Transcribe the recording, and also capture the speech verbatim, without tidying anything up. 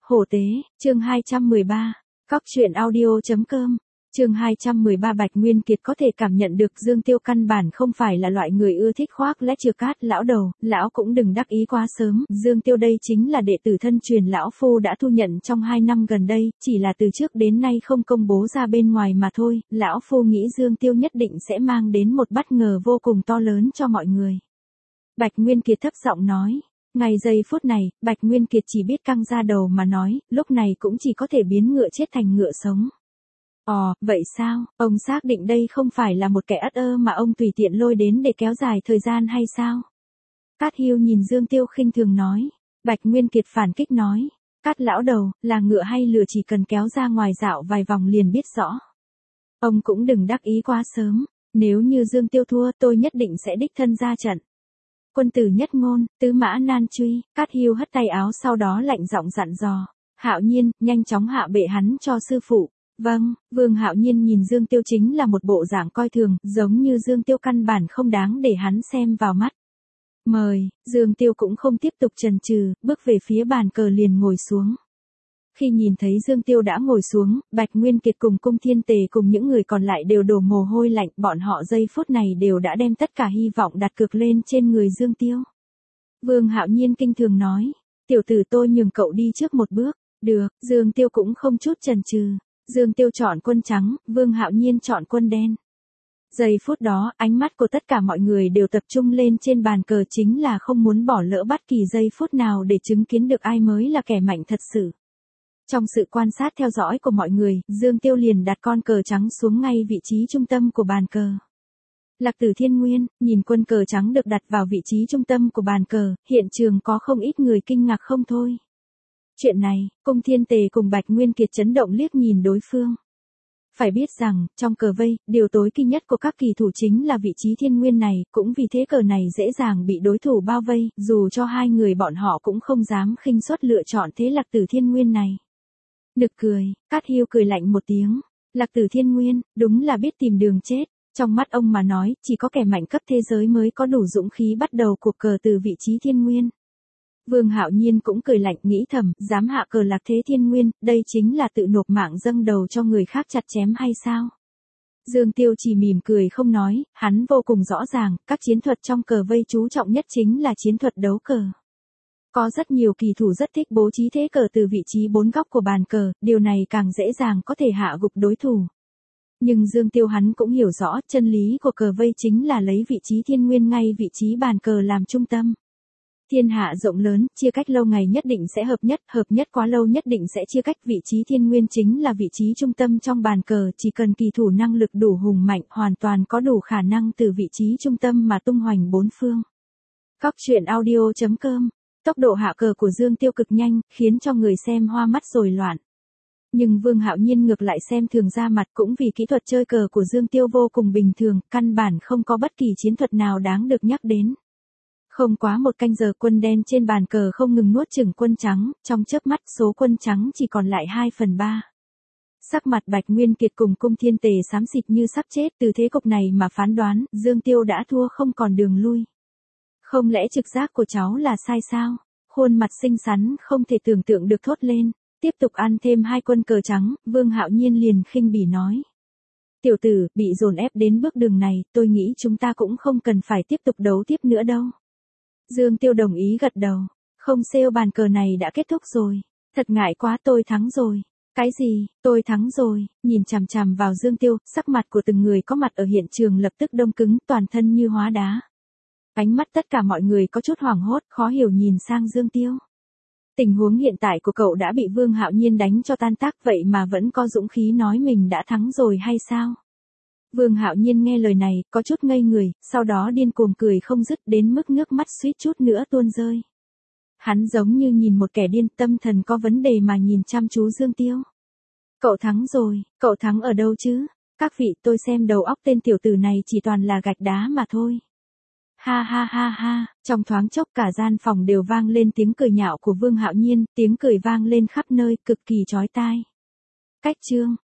Hổ tế, chương hai trăm mười ba. Cóc truyện audio.com. Chương hai trăm mười ba. Bạch Nguyên Kiệt có thể cảm nhận được Dương Tiêu căn bản không phải là loại người ưa thích khoác lác chừa cát. Lão đầu, lão cũng đừng đắc ý quá sớm, Dương Tiêu đây chính là đệ tử thân truyền lão phu đã thu nhận trong hai năm gần đây, chỉ là từ trước đến nay không công bố ra bên ngoài mà thôi. Lão phu nghĩ Dương Tiêu nhất định sẽ mang đến một bất ngờ vô cùng to lớn cho mọi người. Bạch Nguyên Kiệt thấp giọng nói. Ngay giây phút này, Bạch Nguyên Kiệt chỉ biết căng ra đầu mà nói, lúc này cũng chỉ có thể biến ngựa chết thành ngựa sống. Ồ, vậy sao, ông xác định đây không phải là một kẻ ất ơ mà ông tùy tiện lôi đến để kéo dài thời gian hay sao? Cát Hiêu nhìn Dương Tiêu khinh thường nói. Bạch Nguyên Kiệt phản kích nói. Cát lão đầu, là ngựa hay lừa chỉ cần kéo ra ngoài dạo vài vòng liền biết rõ. Ông cũng đừng đắc ý quá sớm, nếu như Dương Tiêu thua tôi nhất định sẽ đích thân ra trận. Quân tử nhất ngôn, tứ mã nan truy. Cát Hiêu hất tay áo sau đó lạnh giọng dặn dò. Hạo Nhiên, nhanh chóng hạ bệ hắn cho sư phụ. Vâng, Vương Hạo Nhiên nhìn Dương Tiêu chính là một bộ dạng coi thường, giống như Dương Tiêu căn bản không đáng để hắn xem vào mắt. Mời, Dương Tiêu cũng không tiếp tục chần chừ, bước về phía bàn cờ liền ngồi xuống. Khi nhìn thấy Dương Tiêu đã ngồi xuống, Bạch Nguyên Kiệt cùng Cung Thiên Tề cùng những người còn lại đều đổ mồ hôi lạnh, bọn họ giây phút này đều đã đem tất cả hy vọng đặt cược lên trên người Dương Tiêu. Vương Hạo Nhiên kinh thường nói, tiểu tử tôi nhường cậu đi trước một bước, được, Dương Tiêu cũng không chút chần chừ. Dương Tiêu chọn quân trắng, Vương Hạo Nhiên chọn quân đen. Giây phút đó, ánh mắt của tất cả mọi người đều tập trung lên trên bàn cờ chính là không muốn bỏ lỡ bất kỳ giây phút nào để chứng kiến được ai mới là kẻ mạnh thật sự. Trong sự quan sát theo dõi của mọi người, Dương Tiêu liền đặt con cờ trắng xuống ngay vị trí trung tâm của bàn cờ. Lạc Tử Thiên Nguyên, nhìn quân cờ trắng được đặt vào vị trí trung tâm của bàn cờ, hiện trường có không ít người kinh ngạc không thôi. Chuyện này, Cung Thiên Tề cùng Bạch Nguyên Kiệt chấn động liếc nhìn đối phương. Phải biết rằng, trong cờ vây, điều tối kỵ nhất của các kỳ thủ chính là vị trí thiên nguyên này, cũng vì thế cờ này dễ dàng bị đối thủ bao vây, dù cho hai người bọn họ cũng không dám khinh suất lựa chọn thế Lạc Tử Thiên Nguyên này. Nực cười, Cát Hiêu cười lạnh một tiếng. Lạc Tử Thiên Nguyên, đúng là biết tìm đường chết. Trong mắt ông mà nói, chỉ có kẻ mạnh cấp thế giới mới có đủ dũng khí bắt đầu cuộc cờ từ vị trí thiên nguyên. Vương Hạo Nhiên cũng cười lạnh nghĩ thầm, dám hạ cờ Lạc Thế Thiên Nguyên, đây chính là tự nộp mạng dâng đầu cho người khác chặt chém hay sao? Dương Tiêu chỉ mỉm cười không nói, hắn vô cùng rõ ràng, các chiến thuật trong cờ vây chú trọng nhất chính là chiến thuật đấu cờ. Có rất nhiều kỳ thủ rất thích bố trí thế cờ từ vị trí bốn góc của bàn cờ, điều này càng dễ dàng có thể hạ gục đối thủ. Nhưng Dương Tiêu hắn cũng hiểu rõ, chân lý của cờ vây chính là lấy vị trí thiên nguyên ngay vị trí bàn cờ làm trung tâm. Thiên hạ rộng lớn, chia cách lâu ngày nhất định sẽ hợp nhất, hợp nhất quá lâu nhất định sẽ chia cách. Vị trí thiên nguyên chính là vị trí trung tâm trong bàn cờ, chỉ cần kỳ thủ năng lực đủ hùng mạnh, hoàn toàn có đủ khả năng từ vị trí trung tâm mà tung hoành bốn phương. Cóc truyện audio.com. Tốc độ hạ cờ của Dương Tiêu cực nhanh, khiến cho người xem hoa mắt rồi loạn. Nhưng Vương Hạo Nhiên ngược lại xem thường ra mặt, cũng vì kỹ thuật chơi cờ của Dương Tiêu vô cùng bình thường, căn bản không có bất kỳ chiến thuật nào đáng được nhắc đến. Không quá một canh giờ quân đen trên bàn cờ không ngừng nuốt chửng quân trắng, trong chớp mắt số quân trắng chỉ còn lại hai phần ba. Sắc mặt Bạch Nguyên Kiệt cùng Cung Thiên Tề xám xịt như sắp chết, từ thế cục này mà phán đoán, Dương Tiêu đã thua không còn đường lui. Không lẽ trực giác của cháu là sai sao? Khuôn mặt xinh xắn không thể tưởng tượng được thốt lên, tiếp tục ăn thêm hai quân cờ trắng, Vương Hạo Nhiên liền khinh bỉ nói. Tiểu tử, bị dồn ép đến bước đường này, tôi nghĩ chúng ta cũng không cần phải tiếp tục đấu tiếp nữa đâu. Dương Tiêu đồng ý gật đầu. Không xêu bàn cờ này đã kết thúc rồi. Thật ngại quá tôi thắng rồi. Cái gì, tôi thắng rồi, nhìn chằm chằm vào Dương Tiêu, sắc mặt của từng người có mặt ở hiện trường lập tức đông cứng, toàn thân như hóa đá. Ánh mắt tất cả mọi người có chút hoảng hốt, khó hiểu nhìn sang Dương Tiêu. Tình huống hiện tại của cậu đã bị Vương Hạo Nhiên đánh cho tan tác vậy mà vẫn có dũng khí nói mình đã thắng rồi hay sao? Vương Hạo Nhiên nghe lời này, có chút ngây người, sau đó điên cuồng cười không dứt đến mức nước mắt suýt chút nữa tuôn rơi. Hắn giống như nhìn một kẻ điên, tâm thần có vấn đề mà nhìn chăm chú Dương Tiêu. Cậu thắng rồi, cậu thắng ở đâu chứ? Các vị, tôi xem đầu óc tên tiểu tử này chỉ toàn là gạch đá mà thôi. Ha ha ha ha, trong thoáng chốc cả gian phòng đều vang lên tiếng cười nhạo của Vương Hạo Nhiên, tiếng cười vang lên khắp nơi, cực kỳ chói tai. Cách chương